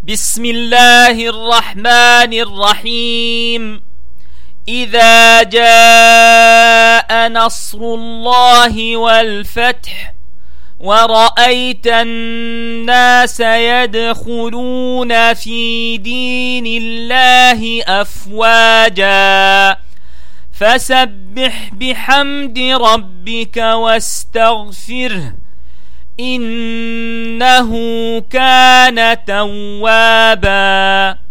بسم الله الرحمن الرحيم. إذا جاء نصر الله والفتح ورأيت الناس يدخلون في دين الله أفواجا فسبح بحمد ربك واستغفره إنه كان توابا.